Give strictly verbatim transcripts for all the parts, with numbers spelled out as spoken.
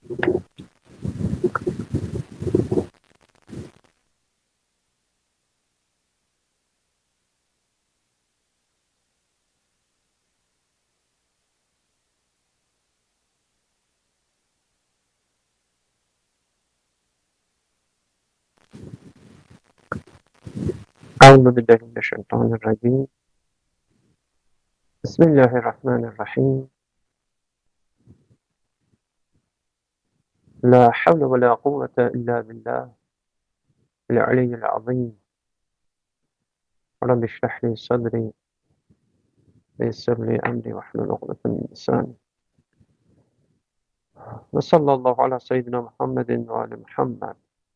أعوذ بالله من الشيطان الرجيم بسم الله الرحمن الرحيم لا حول ولا قوة إلا بالله العلي العظيم رب اشرح لي صدري ويسر لي أمري واحلل عقدة من لساني وصلى الله على سيدنا محمد وآل محمد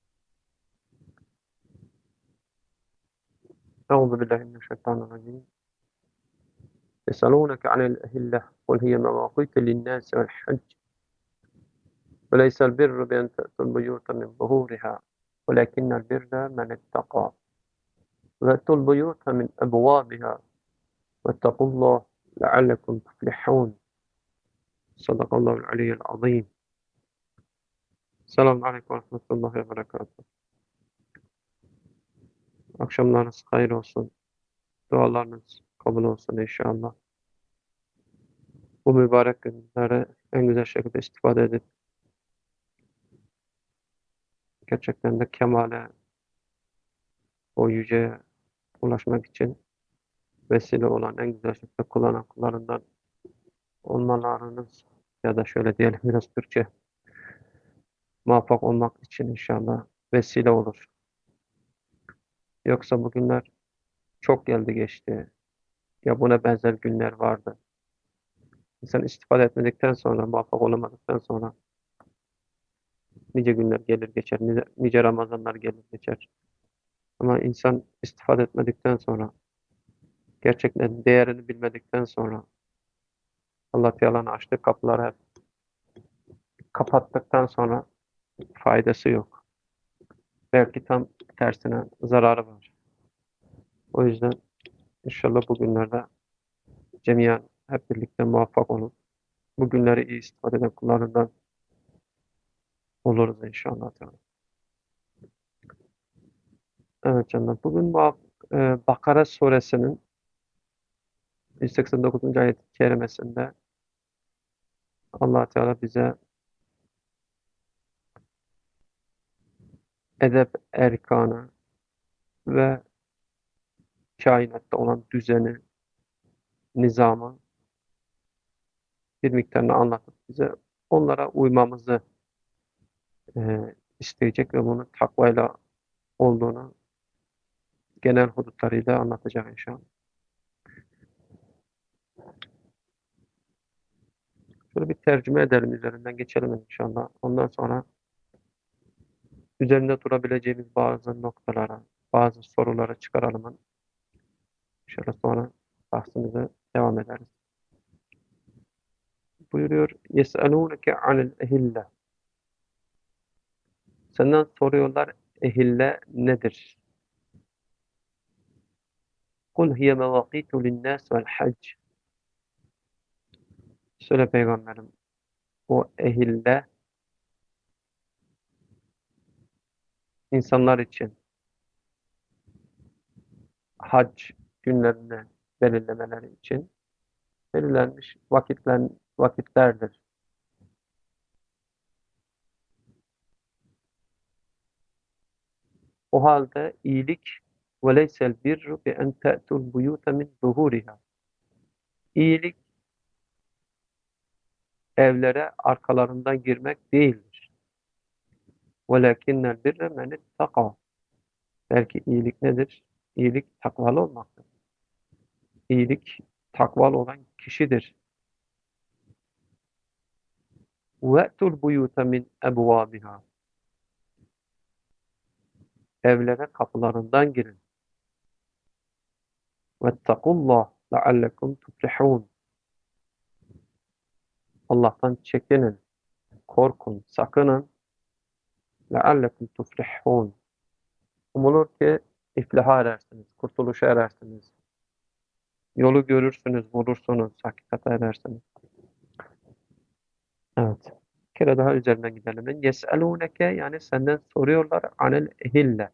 أعوذ بالله من الشيطان الرجيم يسألونك عن الأهلة قل هي مواقيت للناس والحج وليس البر بأن تأتوا البيوت من ظهورها ولكن البر من اتقى وأتوا البيوت من أبوابها واتقوا الله لعلكم تفلحون Sadakallahu aliyyil azim. Selamun aleyküm ve rahmetullahi ve berekatuhu. Akşamlarınız hayır olsun. Dualarınız kabul olsun inşallah. Bu mübarek günlere en güzel şekilde istifade edip gerçekten de kemale, o yüceye ulaşmak için vesile olan en güzel şekilde kullanan kullarından olmalarınız ya da şöyle diyelim biraz Türkçe muvaffak olmak için inşallah vesile olur. Yoksa bu günler çok geldi geçti. Ya buna benzer günler vardı. İnsan istifade etmedikten sonra, muvaffak olamadıktan sonra nice günler gelir geçer, nice, nice Ramazanlar gelir geçer. Ama insan istifade etmedikten sonra, gerçekten değerini bilmedikten sonra, Allah Teala'nın açtığı kapıları hep kapattıktan sonra faydası yok. Belki tam tersine zararı var. O yüzden inşallah bugünlerde cemiyen hep birlikte muvaffak olup, bu günleri iyi istifade eden kullarından oluruz inşallah. Evet canım. Bugün bu e, Bakara suresinin yüz seksen dokuzuncu ayet-i kerimesinde Allah Teala bize edep erkanı ve kainatta olan düzeni, nizamı bir miktarını anlatıp bize onlara uymamızı e, isteyecek ve bunun takvayla olduğunu genel hudutlarıyla anlatacak inşallah. Şöyle bir tercüme edelim, üzerinden geçelim inşallah. Ondan sonra üzerinde durabileceğimiz bazı noktalara, bazı sorulara çıkaralım. İnşallah sonra bahsimize devam ederiz. Buyuruyor, يَسْأَلُونَكَ عَنِ الْاَهِلَّةِ Senden soruyorlar, ehille nedir? Kul hiye mevakitu linnâs vel hac. Söyle peygamberim, o ehille insanlar için hac günlerini belirlemeleri için belirlenmiş vakitler, vakitlerdir. O halde iyilik ve leysel birru bi en te'tul buyute min zuhuriha. İyilik evlere arkalarından girmek değildir. Velakinnel birre men ittaka. Belki iyilik nedir? İyilik takvalı olmaktır. İyilik takvalı olan kişidir. Ve'tul buyute min ebvabiha. Evlere kapılarından girin. Vettakullah leallekum tuflihun. Allah'tan çekinin, korkun, sakının. Leallekum tuflihun. Umulur ki iflaha erersiniz, kurtuluşa erersiniz. Yolu görürsünüz, bulursunuz, hakikate erersiniz. Evet. kere daha üzerinden gidelim. Yes'elûneke yani senden soruyorlar anel ehille.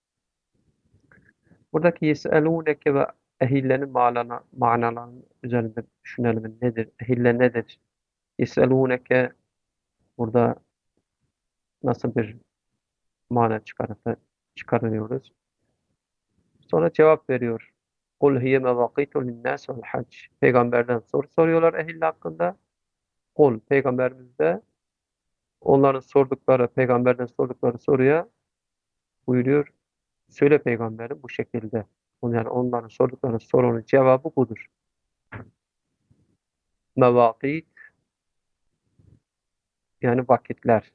Buradaki yes'elûneke ve ehillenin manalarını, manalarının üzerinde düşünelim. Nedir? Ehille nedir? Yes'elûneke burada nasıl bir mana çıkartı, çıkarıyoruz? Sonra cevap veriyor. Kul hiye mevakitu linnâs vel hac. Peygamberden soru soruyorlar ehille hakkında. Kul peygamberimiz de onların sordukları, peygamberden sordukları soruya buyuruyor. Söyle peygamberim bu şekilde. Yani onların sordukları sorunun cevabı budur. Mevakit yani vakitler.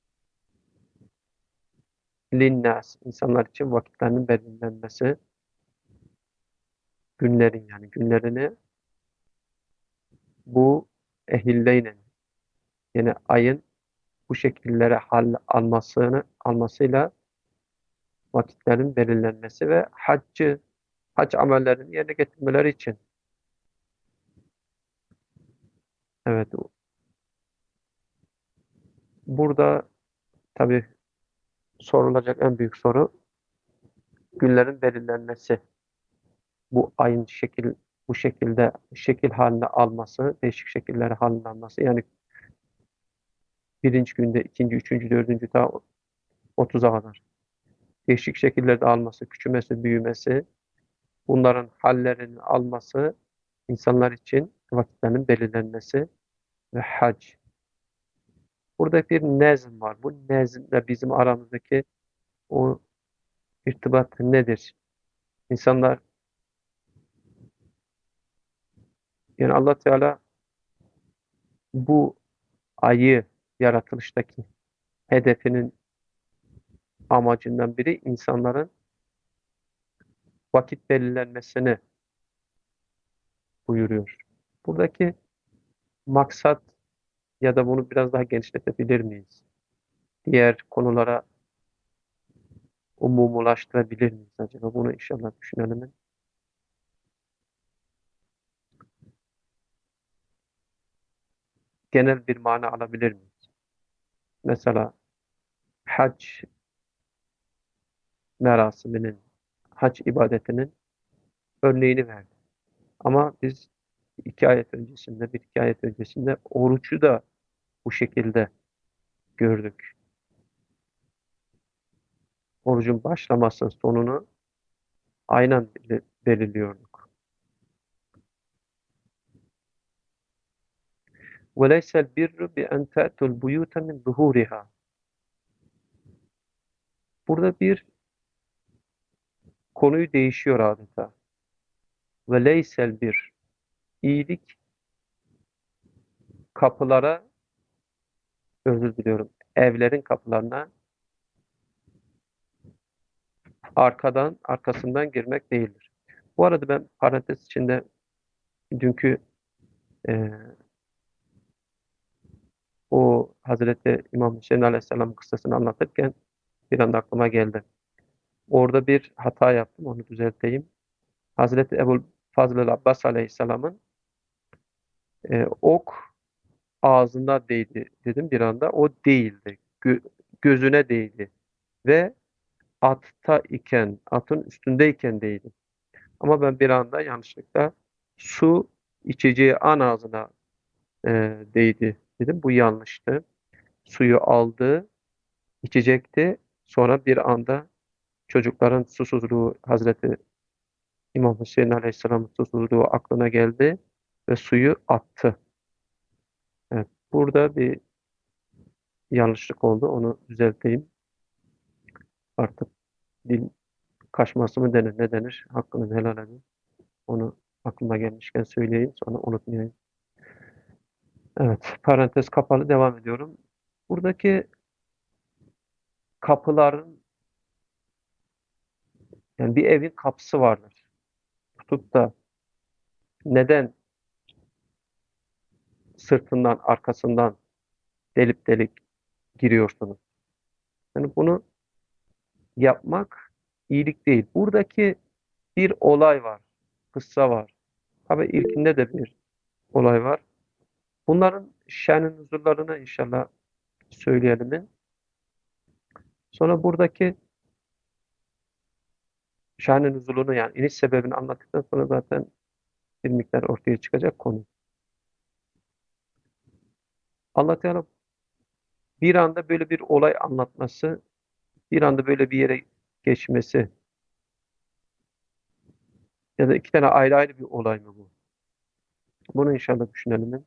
Linnas insanlar için vakitlerinin belirlenmesi. Günlerin yani günlerini bu ehilleyle yani ayın bu şekillere hal almasını almasıyla vakitlerin belirlenmesi ve haccı hac amellerini yerine getirmeleri için. Evet burada tabii sorulacak en büyük soru günlerin belirlenmesi. Bu ayın şekil bu şekilde şekil haline alması, değişik şekilleri haline alması yani birinci günde, ikinci, üçüncü, dördüncü daha otuza kadar değişik şekillerde alması, küçülmesi, büyümesi, bunların hallerini alması insanlar için vakitlerinin belirlenmesi ve hac. Burada bir nezm var. Bu nezmle bizim aramızdaki o irtibat nedir? İnsanlar yani Allah Teala bu ayı yaratılıştaki hedefinin amacından biri insanların vakit belirlenmesini buyuruyor. Buradaki maksat ya da bunu biraz daha genişletebilir miyiz? Diğer konulara umumulaştırabilir miyiz acaba? Bunu inşallah düşünelim. Genel bir mana alabilir miyiz? Mesela hac merasiminin, hac ibadetinin örneğini verdi. Ama biz iki ayet öncesinde, bir iki ayet öncesinde orucu da bu şekilde gördük. Orucun başlamasının sonunu aynen belirliyorduk. وَلَيْسَ الْبِرُّ بِاَنْ تَأْتُوا الْبُيُوتَ مِنْ ظُهُورِهَا. Burada bir konuyu değişiyor adeta. وَلَيْسَ الْبِرُّ. İyilik kapılara, özür diliyorum, evlerin kapılarına arkadan, arkasından girmek değildir. Bu arada ben parantez içinde dünkü e, o Hazreti İmam Hüseyin Aleyhisselam kıssasını anlatırken bir anda aklıma geldi. Orada bir hata yaptım, onu düzelteyim. Hazreti Ebu Fazıl Abbas Aleyhisselam'ın e, ok ağzında değdi dedim bir anda. O değildi. Gö- gözüne değdi. Ve atta iken, atın üstündeyken değdi. Ama ben bir anda yanlışlıkla su içeceği an ağzına e, değdi dedim. Bu yanlıştı. Suyu aldı, içecekti. Sonra bir anda çocukların susuzluğu, Hazreti İmam Hüseyin Aleyhisselam'ın susuzluğu aklına geldi ve suyu attı. Evet, burada bir yanlışlık oldu. Onu düzelteyim. Artık dil kaşması mı denir, ne denir? Hakkını helal edin. Onu aklıma gelmişken söyleyeyim, sonra unutmayayım. Evet, parantez kapalı devam ediyorum. Buradaki kapıların, yani bir evin kapısı vardır. Tutup da neden sırtından, arkasından delip delik giriyorsunuz? Yani bunu yapmak iyilik değil. Buradaki bir olay var, kıssa var. Tabii ilkinde de bir olay var. Bunların şen-i nüzullarına inşallah söyleyelim mi? Sonra buradaki şan-ı nüzulunu yani iniş sebebini anlattıktan sonra zaten bir miktar ortaya çıkacak konu. Allah Teala bir anda böyle bir olay anlatması, bir anda böyle bir yere geçmesi ya da iki tane ayrı ayrı bir olay mı bu? Bunu inşallah düşünelim.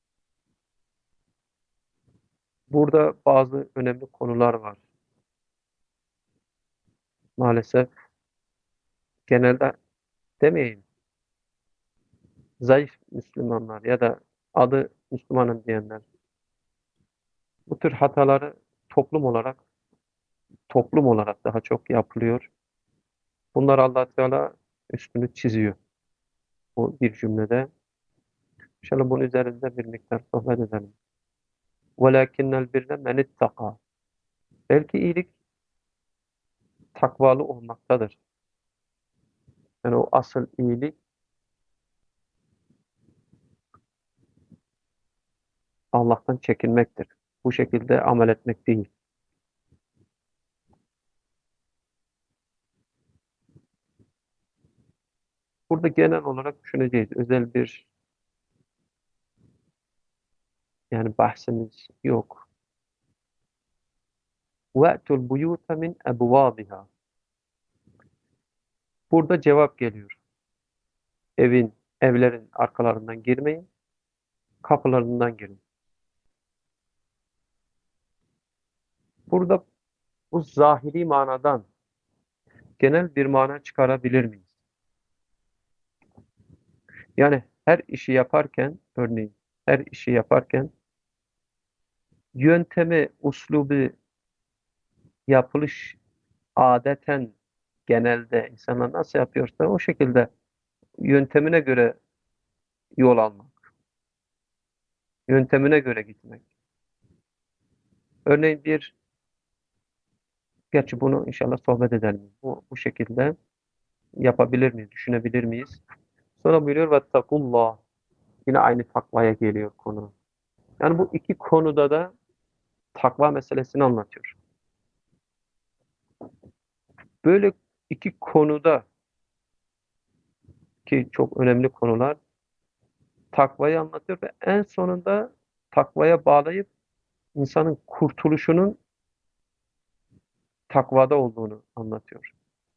Burada bazı önemli konular var. Maalesef genelde demeyeyim, zayıf Müslümanlar ya da adı Müslümanım diyenler bu tür hataları toplum olarak toplum olarak daha çok yapılıyor. Bunlar Allah Teala üstünü çiziyor bu bir cümlede. İnşallah bunun üzerinde bir miktar sohbet edelim. وَلَكِنَّ الْبِرَّ مَنِ اتَّقَى Belki iyilik takvalı olmaktadır. Yani o asıl iyilik Allah'tan çekinmektir. Bu şekilde amel etmek değil. Burada genel olarak düşüneceğiz. Özel bir yani bahsimiz yok. وَأْتُوا الْبُيُوتَ مِنْ أَبْوَابِهَا Burada cevap geliyor. Evin, evlerin arkalarından girmeyin, kapılarından girin. Burada bu zahiri manadan genel bir mana çıkarabilir miyiz? Yani her işi yaparken, örneğin her işi yaparken yöntemi, uslubu, yapılış adeten genelde insanlar nasıl yapıyorsa o şekilde yöntemine göre yol almak, yöntemine göre gitmek. Örneğin bir, gerçi bunu inşallah sohbet edelim. Bu, bu şekilde yapabilir miyiz, düşünebilir miyiz? Sonra buyuruyor vettakullah. Yine aynı takvaya geliyor konu. Yani bu iki konuda da takva meselesini anlatıyor. Böyle iki konuda ki çok önemli konular takvayı anlatıyor ve en sonunda takvaya bağlayıp insanın kurtuluşunun takvada olduğunu anlatıyor.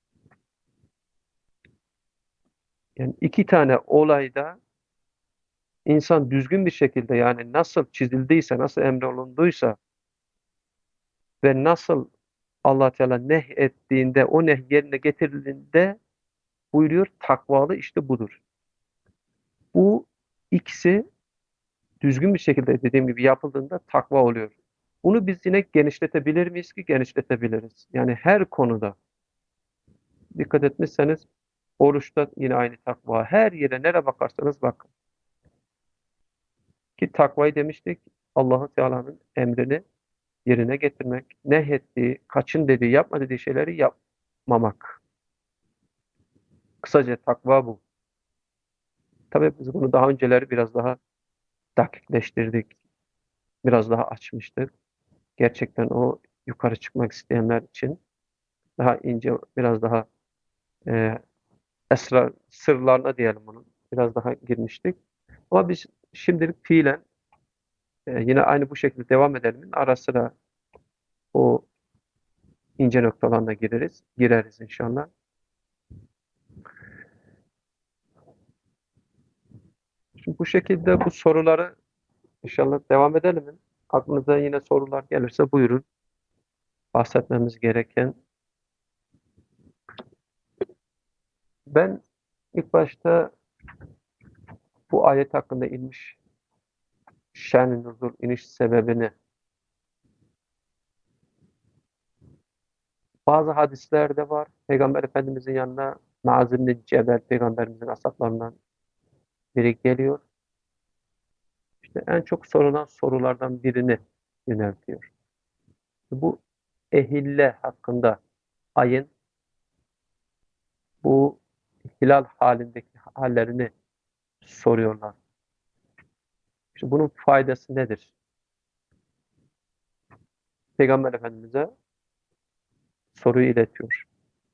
Yani iki tane olayda insan düzgün bir şekilde yani nasıl çizildiyse, nasıl emrolunduysa ve nasıl Allah Teala neh ettiğinde, o neh yerine getirildiğinde buyuruyor takvalı işte budur. Bu ikisi düzgün bir şekilde dediğim gibi yapıldığında takva oluyor. Bunu biz yine genişletebilir miyiz ki? Genişletebiliriz. Yani her konuda dikkat etmişseniz oruçta yine aynı takva. Her yere nereye bakarsanız bakın. Ki takvayı demiştik Allah-u Teala'nın emrini yerine getirmek, nehyettiği, kaçın dediği, yapma dediği şeyleri yapmamak. Kısaca takva bu. Tabii biz bunu daha önceleri biraz daha dakikleştirdik. Biraz daha açmıştık. Gerçekten o yukarı çıkmak isteyenler için daha ince, biraz daha e, esrar, sırlarına diyelim bunun. Biraz daha girmiştik. Ama biz şimdilik fiilen e, yine aynı bu şekilde devam edelim. Ara sıra o ince noktalarına gireriz. Gireriz inşallah. Şimdi bu şekilde bu soruları inşallah devam edelim. Aklınıza yine sorular gelirse buyurun. Bahsetmemiz gereken. Ben ilk başta bu ayet hakkında inmiş şen-i nuzul iniş sebebini bazı hadislerde var. Peygamber Efendimizin yanına Muaz bin Cebel peygamberimizin ashablarından biri geliyor. İşte en çok sorulan sorulardan birini yöneltiyor. Bu ehille hakkında ayın bu hilal halindeki hallerini soruyorlar. İşte bunun faydası nedir? Peygamber Efendimiz'e soruyu iletiyor.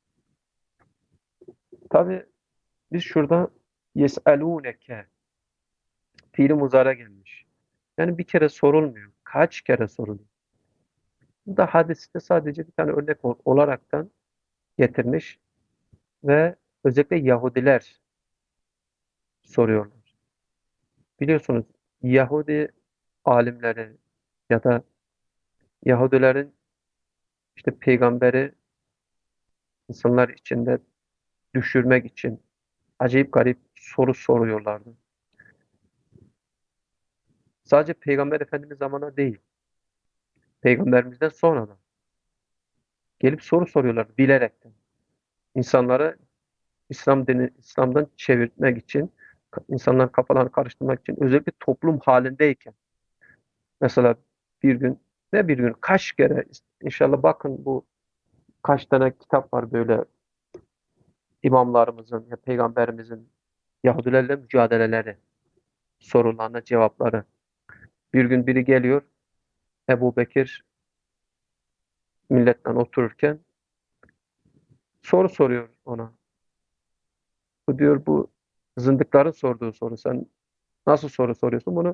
Tabi biz şurada yes'elûneke fiili muzara gelmiş. Yani bir kere sorulmuyor. Kaç kere soruluyor. Bu da hadiste sadece bir tane örnek ol- olaraktan getirmiş ve özellikle Yahudiler soruyorlar. Biliyorsunuz Yahudi alimleri ya da Yahudilerin işte peygamberi insanlar içinde düşürmek için acayip garip soru soruyorlardı. Sadece Peygamber Efendimiz zamanında değil, Peygamberimizden sonra da gelip soru soruyorlar bilerekten. İnsanları İslam dini, İslam'dan çevirmek için, insanların kafalarını karıştırmak için, özellikle toplum halindeyken, mesela bir gün, ne bir gün, kaç kere, inşallah bakın bu kaç tane kitap var böyle imamlarımızın ya peygamberimizin Yahudilerle mücadeleleri, sorularına cevapları. Bir gün biri geliyor, Ebu Bekir milletten otururken soru soruyor ona. Bu diyor bu zındıkların sorduğu soru. Sen nasıl soru soruyorsun? Bunu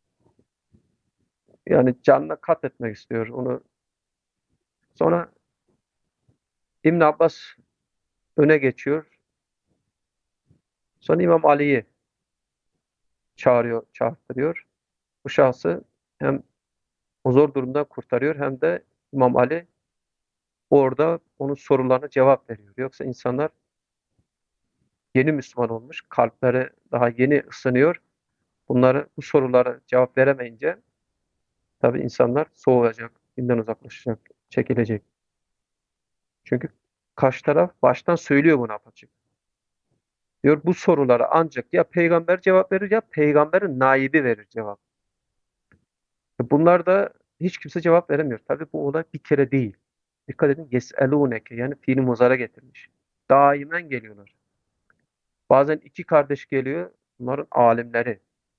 yani canına kat etmek istiyor. Onu sonra İbn Abbas öne geçiyor. Sonra İmam Ali'yi çağırıyor, çağırtırıyor. Bu şahsı hem o zor durumdan kurtarıyor hem de İmam Ali orada onun sorularına cevap veriyor. Yoksa insanlar yeni Müslüman olmuş, kalpleri daha yeni ısınıyor. Bunları bu sorulara cevap veremeyince tabii insanlar soğuyacak, dinden uzaklaşacak, çekilecek. Çünkü karşı taraf baştan söylüyor bunu apaçık. Diyor bu sorulara ancak ya peygamber cevap verir ya peygamberin naibi verir cevap. Bunlar da hiç kimse cevap veremiyor. Tabii bu olay bir kere değil. Dikkat edin yes'elûneke yani fiili muzara getirmiş. Daimen geliyorlar. Bazen iki kardeş geliyor. Bunların alimleri.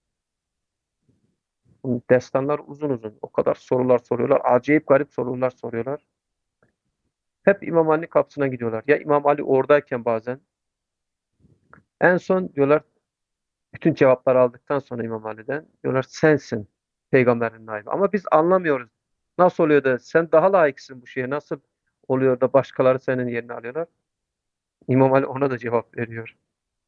Bunun destanlar uzun uzun. O kadar sorular soruyorlar. Acayip garip sorular soruyorlar. Hep İmam Ali kapısına gidiyorlar. Ya İmam Ali oradayken bazen. En son diyorlar bütün cevapları aldıktan sonra İmam Ali'den diyorlar sensin peygamberin naibi. Ama biz anlamıyoruz. Nasıl oluyor da sen daha layıksın bu şeye. Nasıl oluyor da başkaları senin yerini alıyorlar? İmam Ali ona da cevap veriyor.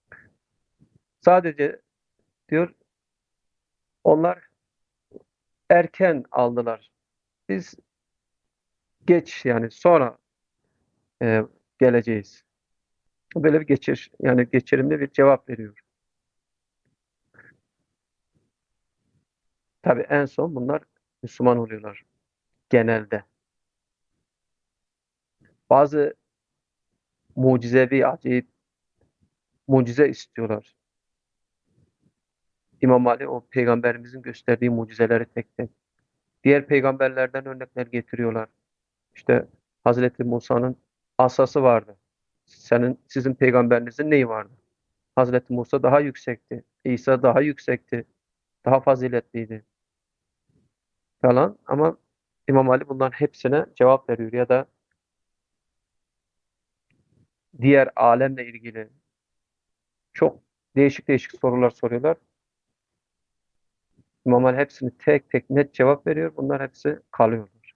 Sadece diyor onlar erken aldılar. Biz geç yani sonra e, geleceğiz. Böyle bir geçiş yani geçirimli bir cevap veriyor. Tabii en son bunlar Müslüman oluyorlar genelde. Bazı mucizevi, acayip mucize istiyorlar. İmam Ali o peygamberimizin gösterdiği mucizeleri tek tek. Diğer peygamberlerden örnekler getiriyorlar. İşte Hazreti Musa'nın asası vardı. Senin, sizin peygamberinizin neyi vardı? Hazreti Musa daha yüksekti. İsa daha yüksekti. Daha faziletliydi falan. Ama İmam Ali bunların hepsine cevap veriyor. Ya da diğer alemle ilgili çok değişik değişik sorular soruyorlar. İmam Ali hepsini tek tek net cevap veriyor. Bunlar hepsi kalıyorlar.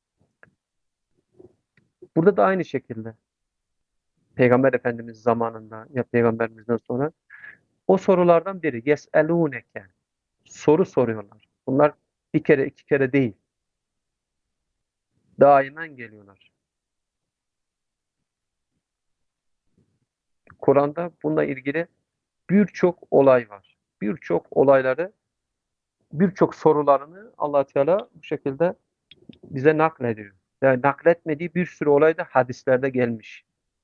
Burada da aynı şekilde Peygamber Efendimiz zamanında ya Peygamberimizden sonra o sorulardan biri yes'elûneke soru soruyorlar. Bunlar bir kere iki kere değil. Daimen geliyorlar. Kur'an'da bununla ilgili birçok olay var. Birçok olayları, birçok sorularını Allah Teala bu şekilde bize naklediyor. Yani nakletmediği bir sürü olay da hadislerde gelmiş.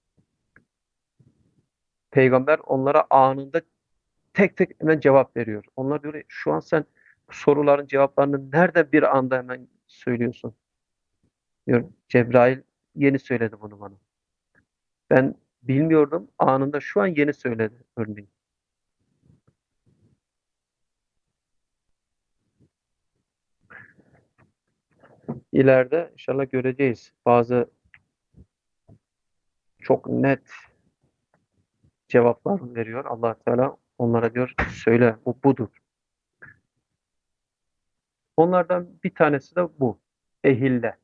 Peygamber onlara anında tek tek hemen cevap veriyor. Onlar diyor şu an sen bu soruların cevaplarını nerede bir anda hemen söylüyorsun? Diyor Cebrail yeni söyledi bunu bana. Ben bilmiyordum. Anında şu an yeni söyledi örneğin. ileride inşallah göreceğiz. Bazı çok net cevaplar veriyor Allah Teala. Onlara diyor söyle bu budur. Onlardan bir tanesi de bu. Ehille.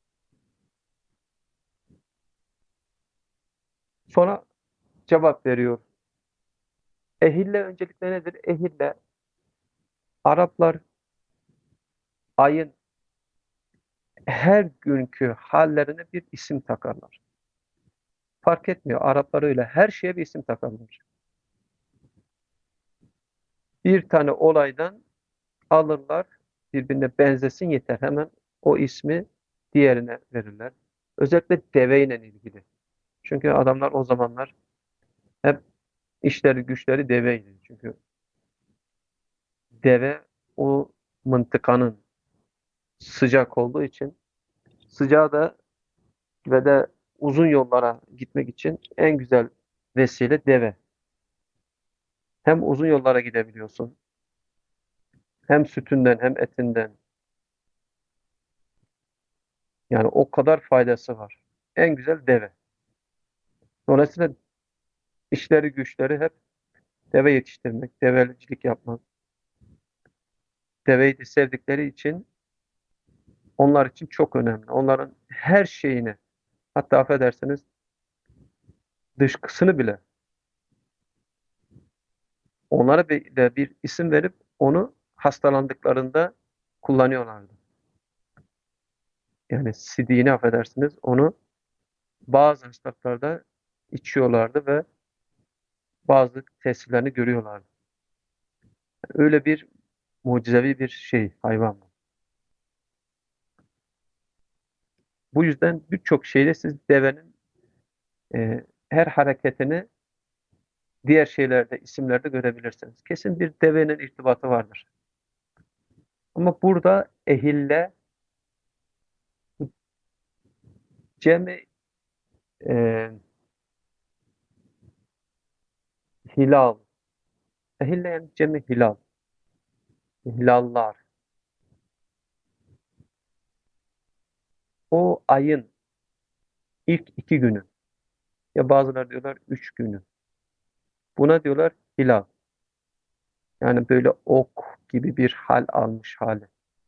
Sonra cevap veriyor. Ehille öncelikle nedir? Ehille Araplar ayın her günkü hallerine bir isim takarlar. Fark etmiyor. Araplar öyle. Her şeye bir isim takarlar. Bir tane olaydan alırlar, birbirine benzesin yeter. Hemen o ismi diğerine verirler. Özellikle deveyle ilgili. Çünkü adamlar o zamanlar hep işleri güçleri deveydi. Çünkü deve o mıntıkanın sıcak olduğu için sıcağı da ve de uzun yollara gitmek için en güzel vesile deve. Hem uzun yollara gidebiliyorsun, hem sütünden hem etinden. Yani o kadar faydası var. En güzel deve. Dolayısıyla işleri güçleri hep deve yetiştirmek, devecilik yapmak. Deveyi de sevdikleri için onlar için çok önemli. Onların her şeyini, hatta affedersiniz dışkısını bile onlara bir, de bir isim verip onu hastalandıklarında kullanıyorlardı. Yani sidiğini affedersiniz onu bazı hastalıklarda içiyorlardı ve bazı tesirlerini görüyorlardı. Öyle bir mucizevi bir şey hayvan bu. Bu yüzden birçok şeyde siz devenin e, her hareketini diğer şeylerde, isimlerde görebilirsiniz. Kesin bir devenin irtibatı vardır. Ama burada ehille cemi e, hilal. Ehille yani cemi hilal. Hilallar. O ayın ilk iki günü. Ya bazıları diyorlar üç günü. Buna diyorlar hilal. Yani böyle ok gibi bir hal almış hali.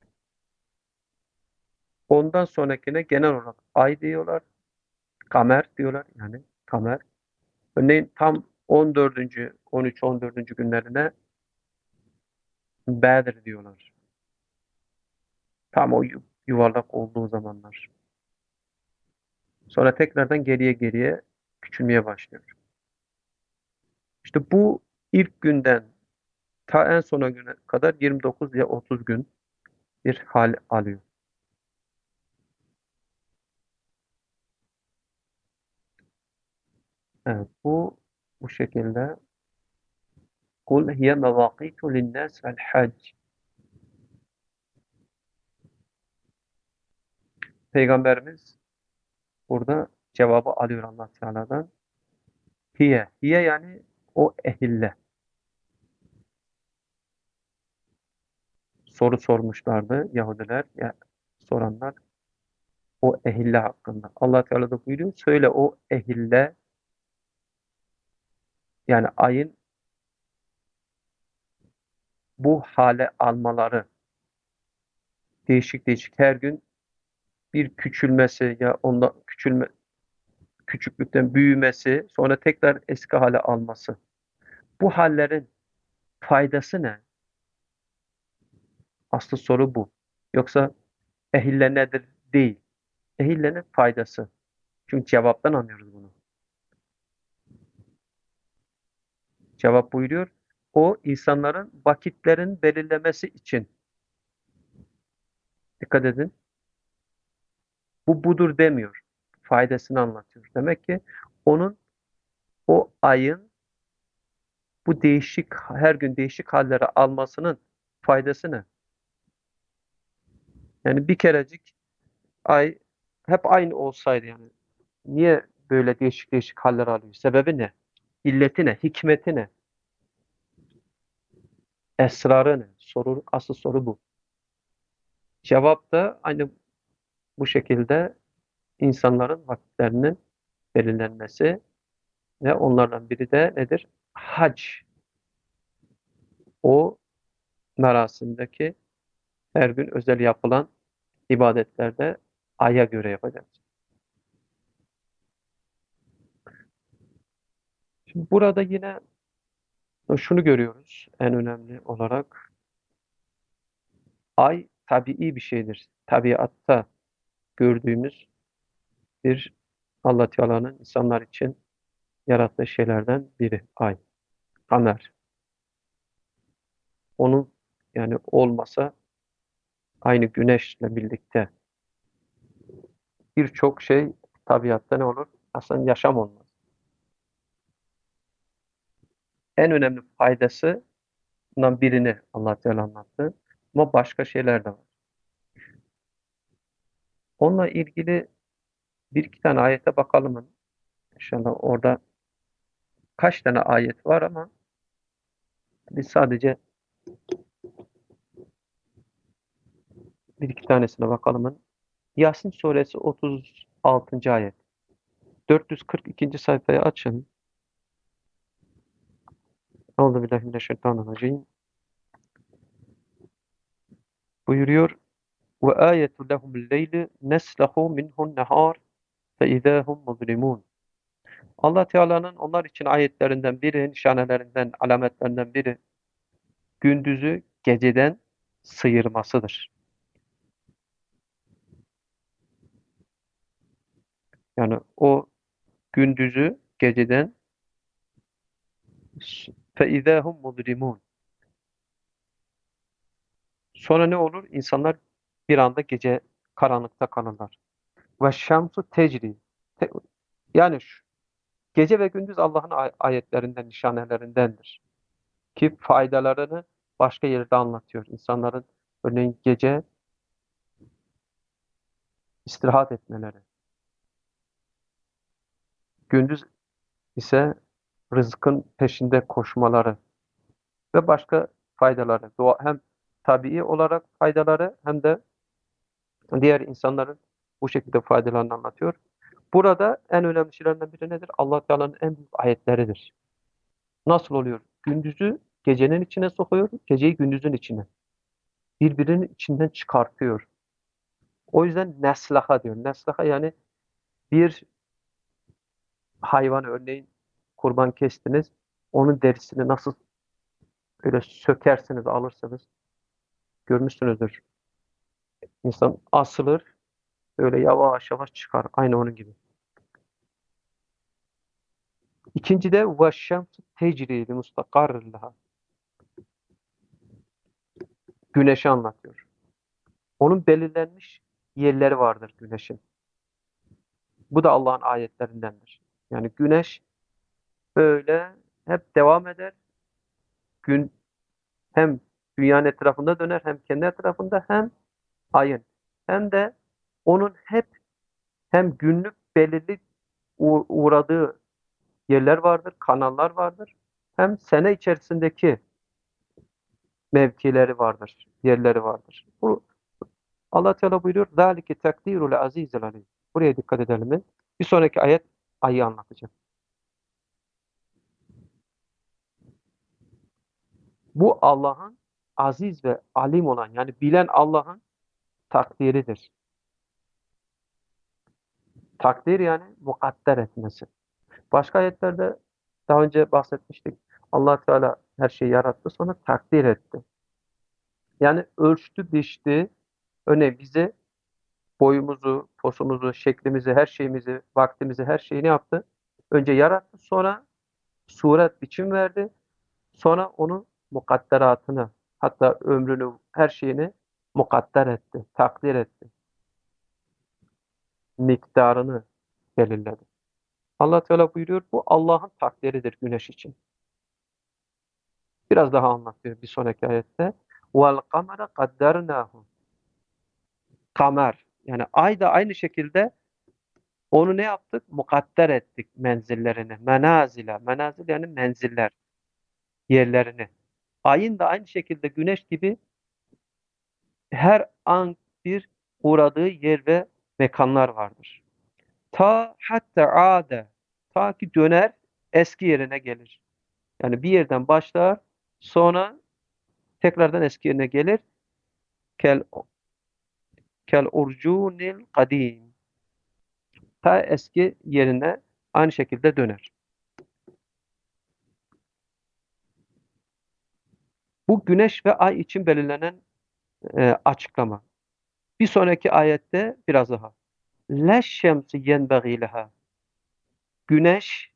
Ondan sonrakine genel olarak ay diyorlar. Kamer diyorlar. Yani kamer. Örneğin tam on dördüncü. on üç on dördüncü günlerine Bedir diyorlar. Tam o yu- yuvarlak olduğu zamanlar. Sonra tekrardan geriye geriye küçülmeye başlıyor. İşte bu ilk günden ta en sona güne kadar yirmi dokuz ya otuz gün bir hal alıyor. Evet, bu bu şekilde kul hiye mevakitu linnas vel hac. Peygamberimiz burada cevabı alıyor Allah Teala'dan. Hiye. Hiye yani o ehille. Soru sormuşlardı Yahudiler. Ya, soranlar o ehille hakkında. Allah Teala da buyuruyor. Söyle o ehille yani ayın bu hale almaları değişik değişik her gün bir küçülmesi ya onda küçülme küçüklükten büyümesi sonra tekrar eski hale alması. Bu hallerin faydası ne? Aslı soru bu. Yoksa ehille nedir? Değil. Ehillenin faydası. Çünkü cevaptan anlıyoruz bunu. Cevap buyuruyor. O insanların vakitlerin belirlemesi için. Dikkat edin. Bu budur demiyor. Faydasını anlatıyor. Demek ki onun o ayın bu değişik her gün değişik hallere almasının faydası ne? Yani bir kerecik ay hep aynı olsaydı yani niye böyle değişik değişik haller alıyor? Sebebi ne? İlleti ne? Hikmeti ne? Esrarı ne? Soru, asıl soru bu. Cevap da aynı Bu şekilde insanların vakitlerinin belirlenmesi ve onlardan biri de nedir? Hac. O merasimdeki her gün özel yapılan ibadetlerde aya göre yapacağız. Şimdi burada yine şunu görüyoruz en önemli olarak. Ay tabii bir şeydir. Tabiatta gördüğümüz bir Allah Teala'nın insanlar için yarattığı şeylerden biri. Ay, kamer. Onun yani olmasa aynı güneşle birlikte birçok şey tabiatta ne olur? Aslında yaşam olmaz. En önemli faydasından birini Allah Teala anlattı. Ama başka şeyler de var. Onunla ilgili bir iki tane ayete bakalım. İnşallah orada kaç tane ayet var ama biz sadece bir iki tanesine bakalım. Yasin suresi otuz altıncı ayet. dört yüz kırk ikinci sayfayı açın. Euzubillahimineşşeytanirracim. Buyuruyor. Ve ayetu lehumul leyli neslehu minhun nehar fe izahum muzlimun. Allah Teala'nın onlar için ayetlerinden biri, nişanelerinden, alametlerinden biri gündüzü geceden sıyırmasıdır. Yani o gündüzü geceden fe izahum muzlimun. Sonra ne olur? İnsanlar bir anda gece karanlıkta kalırlar. Ve şemsu tecri. Te- yani şu, gece ve gündüz Allah'ın ay- ayetlerinden, nişanelerindendir. Ki faydalarını başka yerde anlatıyor. İnsanların örneğin gece istirahat etmeleri, gündüz ise rızkın peşinde koşmaları ve başka faydaları. Doğa, hem tabii olarak faydaları hem de diğer insanların bu şekilde faydalarını anlatıyor. Burada en önemli şeylerden biri nedir? Allah Teala'nın en büyük ayetleridir. Nasıl oluyor? Gündüzü gecenin içine sokuyor, geceyi gündüzün içine. Birbirinin içinden çıkartıyor. O yüzden neslaha diyor. Neslaha yani bir hayvanı örneğin kurban kestiniz. Onun derisini nasıl öyle sökersiniz, alırsınız. Görmüşsünüzdür. İnsan asılır, öyle yavaş yavaş çıkar. Aynı onun gibi. İkinci de وَالشَّمْسُ تَجْرِي لِمُسْتَقَرٍ لَهَا. Güneşi anlatıyor. Onun belirlenmiş yerleri vardır güneşin. Bu da Allah'ın ayetlerindendir. Yani güneş böyle hep devam eder. Gün hem dünyanın etrafında döner hem kendi etrafında hem ayın. Hem de onun hep hem günlük belirli uğ- uğradığı yerler vardır, kanallar vardır. Hem sene içerisindeki mevkileri vardır, yerleri vardır. Bu Allah Teala buyuruyor. "Zalike takdirul azizil alim." Buraya dikkat edelim. Bir sonraki ayet ayı anlatacak. Bu Allah'ın aziz ve alim olan yani bilen Allah'ın takdiridir. Takdir yani mukadder etmesi. Başka ayetlerde daha önce bahsetmiştik. Allah Teala her şeyi yarattı sonra takdir etti. Yani ölçtü, biçti. Örneğin bizi boyumuzu, posumuzu, şeklimizi, her şeyimizi, vaktimizi, her şeyini yaptı. Önce yarattı, sonra suret, biçim verdi. Sonra onun mukadderatını, hatta ömrünü, her şeyini mukadder etti, takdir etti. Miktarını belirledi. Allah Teala buyuruyor, bu Allah'ın takdiridir güneş için. Biraz daha anlatıyor bir sonraki ayette. Vel kamera kaddernahu. Kamer. Yani ay da aynı şekilde onu ne yaptık? Mukadder ettik menzillerini. Menazile. Menazil yani menziller. Yerlerini. Ayın da aynı şekilde güneş gibi her an bir uğradığı yer ve mekanlar vardır. Ta hatta ade, ta ki döner, eski yerine gelir. Yani bir yerden başlar, sonra tekrardan eski yerine gelir. Kel kel urcunil kadim. Ta eski yerine aynı şekilde döner. Bu güneş ve ay için belirlenen e, açıklama. Bir sonraki ayette biraz daha. La şemsi yenbagî leha. Güneş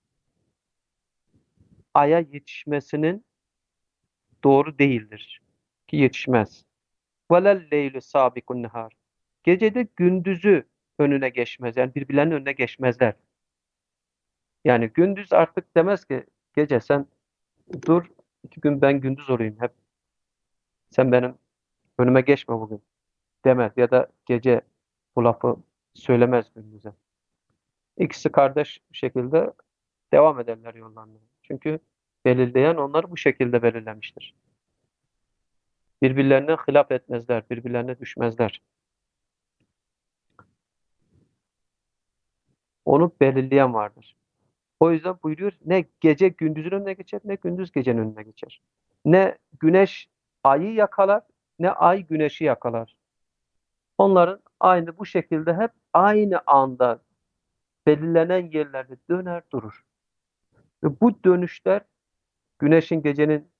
aya yetişmesinin doğru değildir. Ki yetişmez. Velel leylü sabikun nehar. Gecede gündüzü önüne geçmez. Yani birbirlerinin önüne geçmezler. Yani gündüz artık demez ki gece sen dur iki gün ben gündüz olayım. Hep sen benim önüme geçme bugün demez. Ya da gece bu lafı söylemez gündüze. İkisi kardeş bir şekilde devam ederler yollarına. Çünkü belirleyen onları bu şekilde belirlemiştir. Birbirlerine hilaf etmezler, birbirlerine düşmezler. Onu belirleyen vardır. O yüzden buyuruyor ne gece gündüzün önüne geçer ne gündüz gecenin önüne geçer. Ne güneş ayı yakalar ne ay güneşi yakalar. Onların aynı bu şekilde hep aynı anda belirlenen yerlerde döner durur. Ve bu dönüşler güneşin gecenin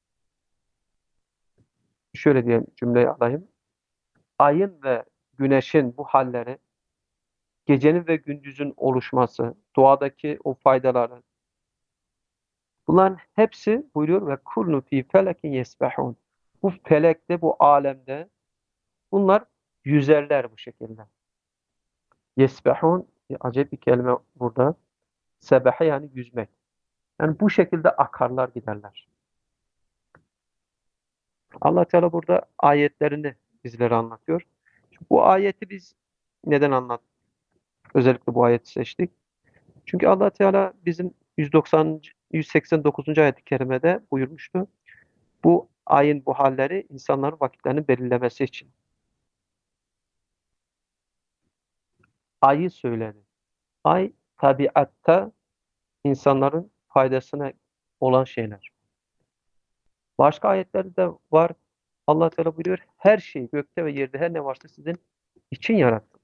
şöyle diye cümleyi alayım. Ayın ve güneşin bu halleri, gecenin ve gündüzün oluşması, doğadaki o faydaları, bunların hepsi buyuruyor ve kullu fi felekin yesbehun. Bu felekte, bu alemde bunlar yüzerler bu şekilde. Yesbehun, acayip bir kelime burada. Sebehe yani yüzmek. Yani bu şekilde akarlar giderler. Allah Teala burada ayetlerini bizlere anlatıyor. Bu ayeti biz neden anlat? Özellikle bu ayeti seçtik. Çünkü Allah Teala bizim yüz doksan yüz seksen dokuzuncu ayet-i kerimede buyurmuştu. Bu ayın bu halleri insanların vakitlerini belirlemesi için. Ayı söyledi. Ay tabiatta insanların faydasına olan şeyler. Başka ayetlerde de var. Allah Teala buyuruyor. Her şey gökte ve yerde her ne varsa sizin için yarattım.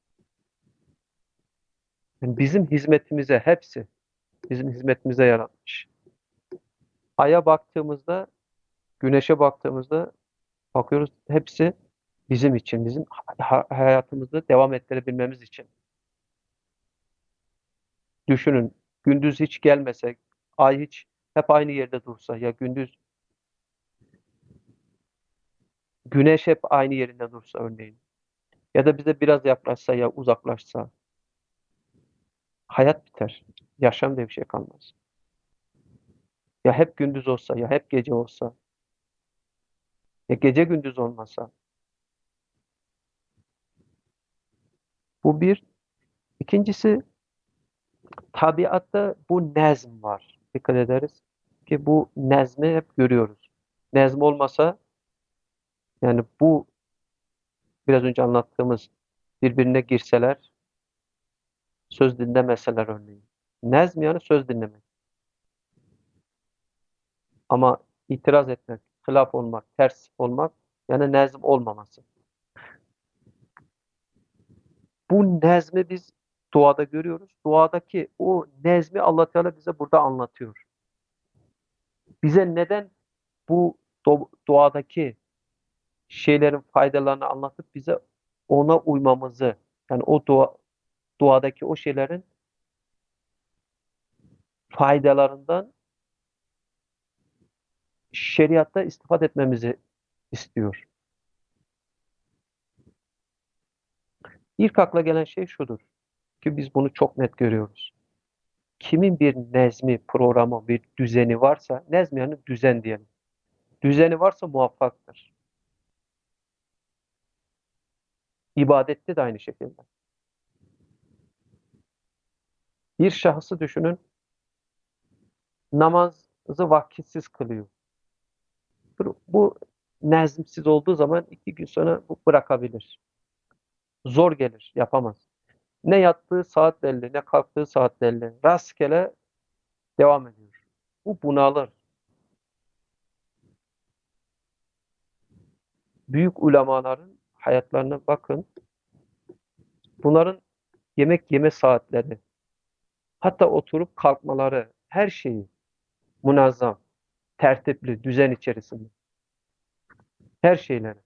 Yani bizim hizmetimize hepsi bizim hizmetimize yaratmış. Aya baktığımızda, güneşe baktığımızda bakıyoruz hepsi bizim için, bizim ha- hayatımızı devam ettirebilmemiz için. Düşünün, gündüz hiç gelmese, ay hiç hep aynı yerde dursa ya gündüz güneş hep aynı yerinde dursa örneğin ya da bize biraz yaklaşsa ya uzaklaşsa hayat biter. Yaşam diye bir şey kalmaz. Ya hep gündüz olsa ya hep gece olsa ya gece gündüz olmasa bu bir. İkincisi tabiatta bu nezm var. Dikkat ederiz ki bu nezmi hep görüyoruz. Nezm olmasa yani bu biraz önce anlattığımız birbirine girseler, söz dinlemeseler örneğin. Nezm yani söz dinlemek. Ama itiraz etmek, hilaf olmak, ters olmak yani nezm olmaması. Bu nezmi biz doğada görüyoruz. Doğadaki o nezmi Allah Teala bize burada anlatıyor. Bize neden bu do- doğadaki şeylerin faydalarını anlatıp bize ona uymamızı yani o doğa, doğadaki o şeylerin faydalarından şeriatta istifade etmemizi istiyor. İlk akla gelen şey şudur ki biz bunu çok net görüyoruz. Kimin bir nezmi, programı, bir düzeni varsa, nezmi yani düzen diyelim. Düzeni varsa muvaffaktır. İbadette de aynı şekilde. Bir şahsı düşünün, namazı vakitsiz kılıyor. Bu, bu nezmsiz olduğu zaman iki gün sonra bu bırakabilir. Zor gelir, yapamaz. Ne yattığı saat belli, ne kalktığı saat belli. Rastgele devam ediyor. Bu bunalır. Büyük ulemaların hayatlarına bakın. Bunların yemek yeme saatleri, hatta oturup kalkmaları, her şeyi munazzam, tertipli, düzen içerisinde. Her şeyleri.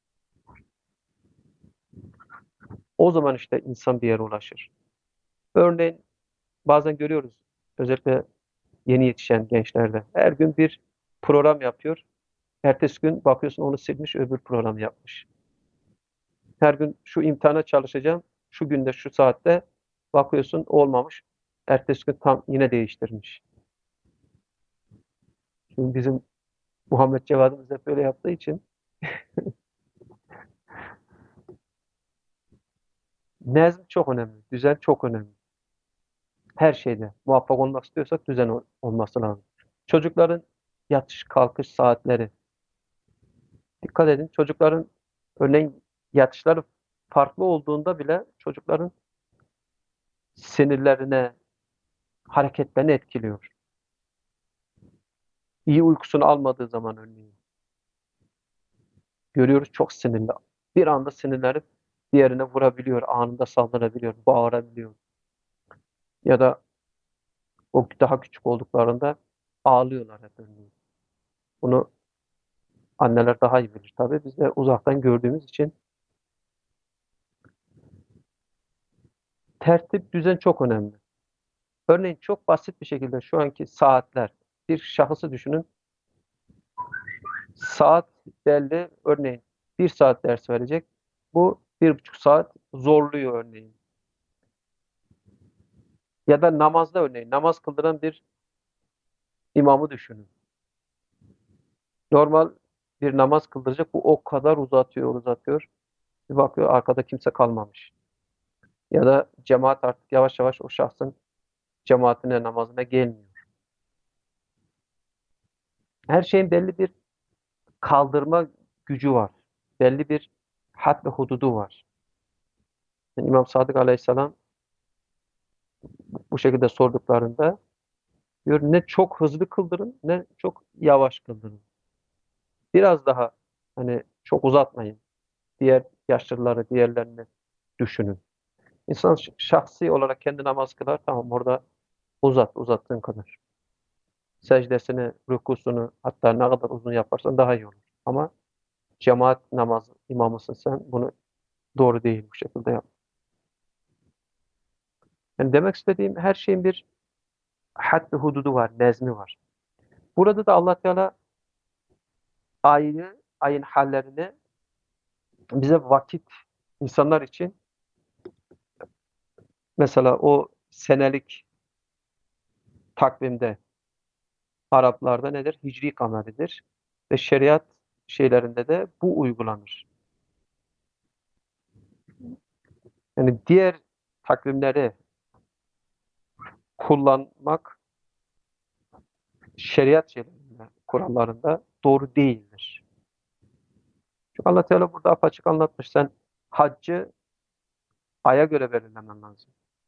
O zaman işte insan bir yere ulaşır. Örneğin bazen görüyoruz, özellikle yeni yetişen gençlerde. Her gün bir program yapıyor. Ertesi gün bakıyorsun onu silmiş, öbür programı yapmış. Her gün şu imtihana çalışacağım, şu günde, şu saatte bakıyorsun olmamış. Ertesi gün tam yine değiştirmiş. Şimdi bizim Muhammed Cevadımız hep böyle yaptığı için nezm çok önemli, düzen çok önemli. Her şeyde muvaffak olmak istiyorsak düzen ol- olması lazım. Çocukların yatış kalkış saatleri. Dikkat edin, çocukların örneğin yatışları farklı olduğunda bile çocukların sinirlerine, hareketlerini etkiliyor. İyi uykusunu almadığı zaman örneğin görüyoruz, çok sinirli. Bir anda sinirlenip diğerine vurabiliyor, anında saldırabiliyor, bağırabiliyor. Ya da o daha küçük olduklarında ağlıyorlar hep örneğin. Bunu anneler daha iyi bilir tabii. Biz de uzaktan gördüğümüz için tertip, düzen çok önemli. Örneğin çok basit bir şekilde şu anki saatler, bir şahısı düşünün. Saat belli, örneğin bir saat ders verecek. Bu bir buçuk saat zorluyor örneğin. Ya da namazda örneğin, namaz kıldıran bir imamı düşünün. Normal bir namaz kıldıracak, bu o kadar uzatıyor, uzatıyor. Bir bakıyor arkada kimse kalmamış. Ya da cemaat artık yavaş yavaş o şahsın cemaatine, namazına gelmiyor. Her şeyin belli bir kaldırma gücü var. Belli bir had ve hududu var. Yani İmam Sadık Aleyhisselam bu şekilde sorduklarında diyor ne çok hızlı kıldırın ne çok yavaş kıldırın. Biraz daha hani çok uzatmayın. Diğer yaşlıları, diğerlerini düşünün. İnsan ş- şahsi olarak kendi namaz kılar. Tamam orada uzat, uzattığın kadar. Secdesini, rükusunu hatta ne kadar uzun yaparsan daha iyi olur. Ama cemaat namazı imamısın sen. Bunu doğru değil bu şekilde yap. Yani demek istediğim her şeyin bir had ve hududu var, nezmi var. Burada da Allah Teala ayı, ayın hallerini bize vakit insanlar için mesela o senelik takvimde Araplarda nedir? Hicri kameridir. Ve şeriat şeylerinde de bu uygulanır. Yani diğer takvimleri kullanmak şeriat şeylerinde, kurallarında doğru değildir. Çünkü Allah Teala burada apaçık anlatmış. Sen haccı aya göre belirlemen lazım.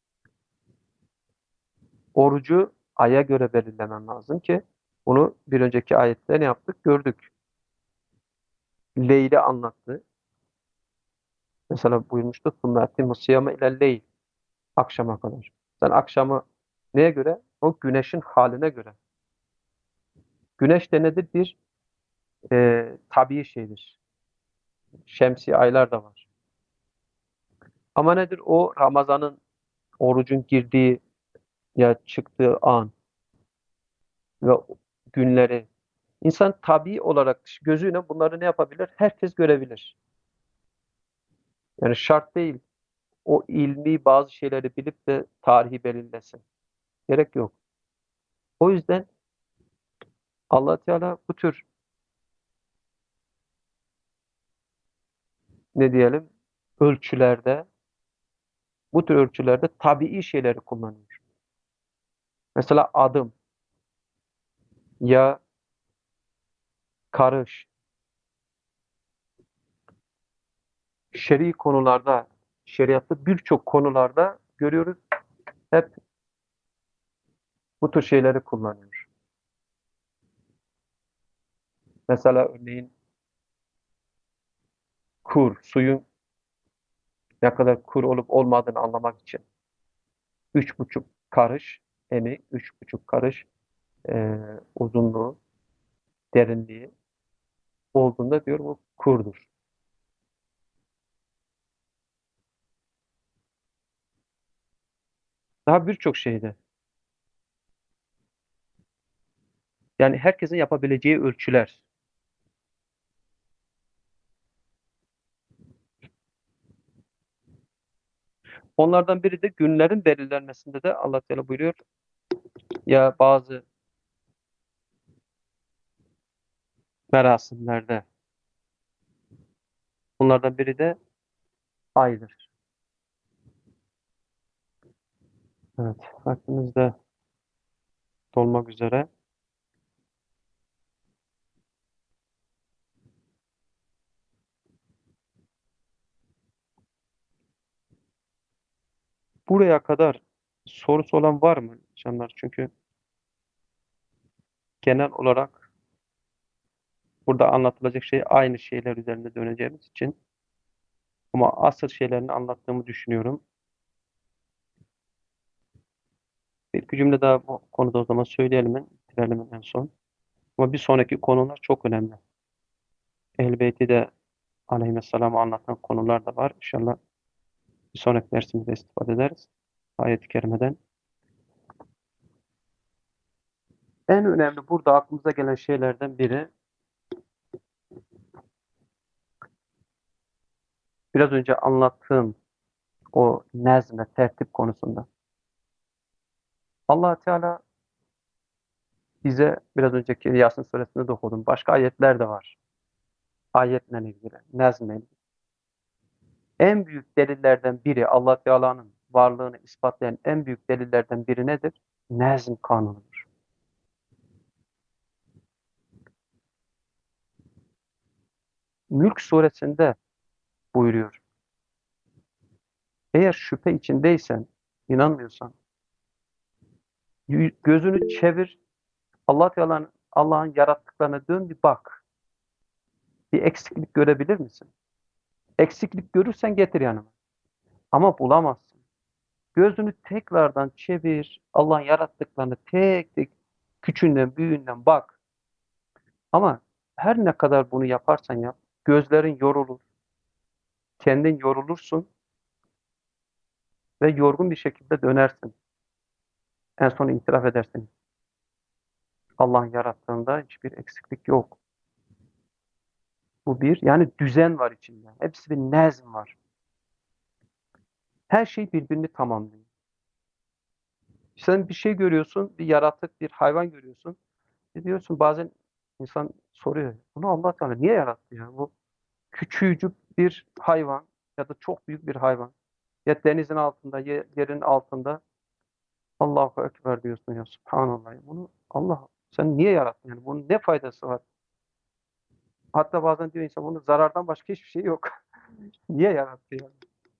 Orucu aya göre belirlemen lazım ki bunu bir önceki ayette ne yaptık? Gördük. Leyl'i anlattı. Mesela buyurmuştu. ثُمَّ اَتِمُ الصِّيَامَ اِلَى اللَّيْلِ Akşama kadar. Sen akşamı neye göre? O güneşin haline göre. Güneş de nedir? Bir e, tabii şeydir. Şemsi aylar da var. Ama nedir? O Ramazan'ın orucun girdiği ya çıktığı an ve günleri. İnsan tabii olarak gözüyle bunları ne yapabilir? Herkes görebilir. Yani şart değil. O ilmi bazı şeyleri bilip de tarihi belirlesin. Gerek yok. O yüzden Allah Teala bu tür ne diyelim ölçülerde, bu tür ölçülerde tabii şeyleri kullanıyor. Mesela adım ya karış, şer'i konularda Şeriatta birçok konularda görüyoruz. Hep bu tür şeyleri kullanıyor. Mesela örneğin kur, suyun ne kadar kur olup olmadığını anlamak için üç buçuk karış eni, üç buçuk karış e, uzunluğu, derinliği olduğunda diyor bu kurdur. Daha birçok şeyde. Yani herkesin yapabileceği ölçüler. Onlardan biri de günlerin belirlenmesinde de Allah Teala buyuruyor ya bazı merasimlerde. Bunlardan biri de aydır. Evet, vaktimiz de dolmak üzere. Buraya kadar sorusu olan var mı canlar? Çünkü genel olarak burada anlatılacak şey aynı şeyler üzerinde döneceğimiz için ama asıl şeylerini anlattığımı düşünüyorum. Bir iki cümle daha bu konuda o zaman söyleyelim, en- bitirelim en son. Ama bir sonraki konular çok önemli. Ehl-i Beyt'i de aleyhisselam'ı anlatan konular da var. İnşallah bir sonraki dersimizde istifade ederiz. Ayet-i kerimeden. En önemli burada aklımıza gelen şeylerden biri biraz önce anlattığım o nezme, tertip konusunda. Allah Teala bize biraz önceki Yasin suresinde de okudum. Başka ayetler de var. Ayetle ilgili, nezme ilgili. En büyük delillerden biri Allah Teala'nın varlığını ispatlayan en büyük delillerden biri nedir? Nezm kanunudur. Mülk suresinde buyuruyor. Eğer şüphe içindeysen, inanmıyorsan, gözünü çevir, Allah Teala'nın Allah'ın yarattıklarına dön bir bak. Bir eksiklik görebilir misin? Eksiklik görürsen getir yanıma. Ama bulamazsın. Gözünü tekrardan çevir. Allah'ın yarattıklarını tek tek küçüğünden büyüğünden bak. Ama her ne kadar bunu yaparsan yap, gözlerin yorulur, kendin yorulursun ve yorgun bir şekilde dönersin. En son itiraf edersin. Allah'ın yarattığında hiçbir eksiklik yok. Bu bir. Yani düzen var içinde. Hepsi bir nezm var. Her şey birbirini tamamlıyor. Sen bir şey görüyorsun, bir yaratık, bir hayvan görüyorsun. E diyorsun bazen insan soruyor. Bunu Allah Teala niye yarattı ya? Bu küçücük bir hayvan ya da çok büyük bir hayvan. Ya denizin altında, ya yerin altında. Allahu Ekber diyorsun ya. Subhanallah. Bunu Allah sen niye yarattın? Yani bunun ne faydası var? Hatta bazen diyor insan bunun zarardan başka hiçbir şey yok. Niye yarattı yani?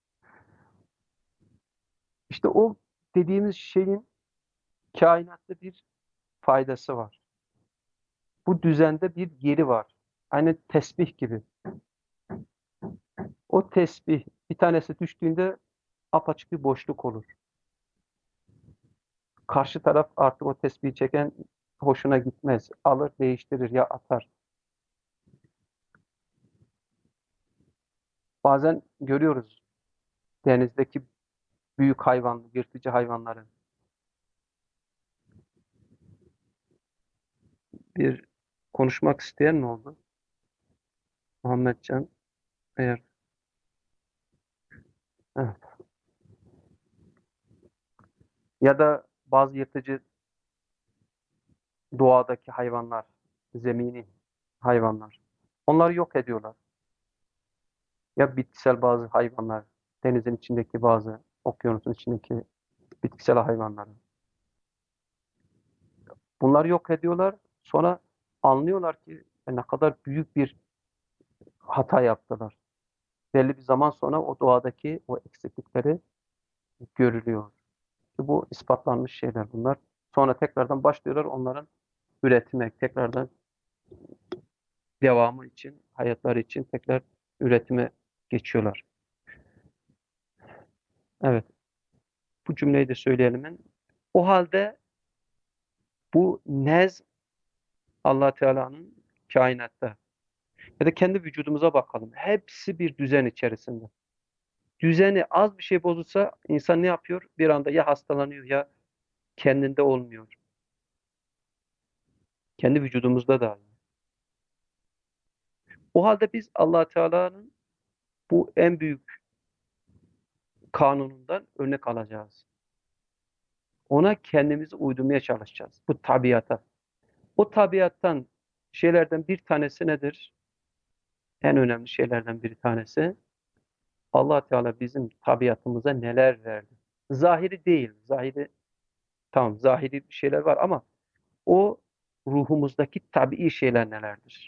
İşte o dediğimiz şeyin kainatta bir faydası var. Bu düzende bir yeri var. Aynı tesbih gibi. O tesbih bir tanesi düştüğünde apaçık bir boşluk olur. Karşı taraf artık o tespihi çeken hoşuna gitmez. Alır, değiştirir ya atar. Bazen görüyoruz denizdeki büyük hayvan, yırtıcı hayvanları. Bir konuşmak isteyen mi oldu? Muhammedcan, eğer evet. Ya da bazı yırtıcı doğadaki hayvanlar, zemini hayvanlar. Onları yok ediyorlar. Ya bitkisel bazı hayvanlar, denizin içindeki bazı, okyanusun içindeki bitkisel hayvanları. Bunları yok ediyorlar. Sonra anlıyorlar ki e, ne kadar büyük bir hata yaptılar. belli bir zaman sonra o doğadaki o eksiklikleri görülüyor. Bu ispatlanmış şeyler bunlar. Sonra tekrardan başlıyorlar onların üretime, tekrardan devamı için, hayatları için tekrar üretime geçiyorlar. Evet, bu cümleyi de söyleyelim. O halde bu nez Allah Teala'nın kainatta ya da kendi vücudumuza bakalım. Hepsi bir düzen içerisinde. Düzeni az bir şey bozulsa insan ne yapıyor? Bir anda ya hastalanıyor ya kendinde olmuyor. Kendi vücudumuzda da aynı. O halde biz Allah Teala'nın bu en büyük kanunundan örnek alacağız. Ona kendimizi uydurmaya çalışacağız. Bu tabiata. O tabiattan şeylerden bir tanesi nedir? En önemli şeylerden bir tanesi Allah Teala bizim tabiatımıza neler verdi. Zahiri değil. Zahiri tamam zahiri bir şeyler var ama o ruhumuzdaki tabii şeyler nelerdir?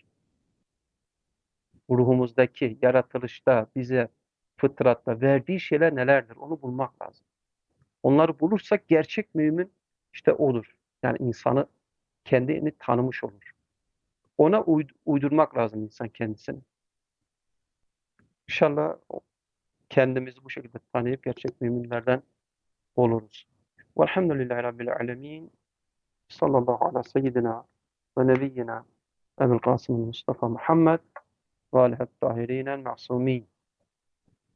Ruhumuzdaki yaratılışta bize fıtratta verdiği şeyler nelerdir? Onu bulmak lazım. Onları bulursak gerçek mümin işte odur. Yani insanı kendini tanımış olur. Ona uyd- uydurmak lazım insan kendisini. İnşallah kendimizi bu şekilde tanıyıp gerçek müminlerden oluruz. Velhamdülillahi Rabbil alemin. Sallallahu ala seyyidina ve nebiyyina Ebu'l Kasım Mustafa Muhammed ve alihi tahirin el ma'sumin.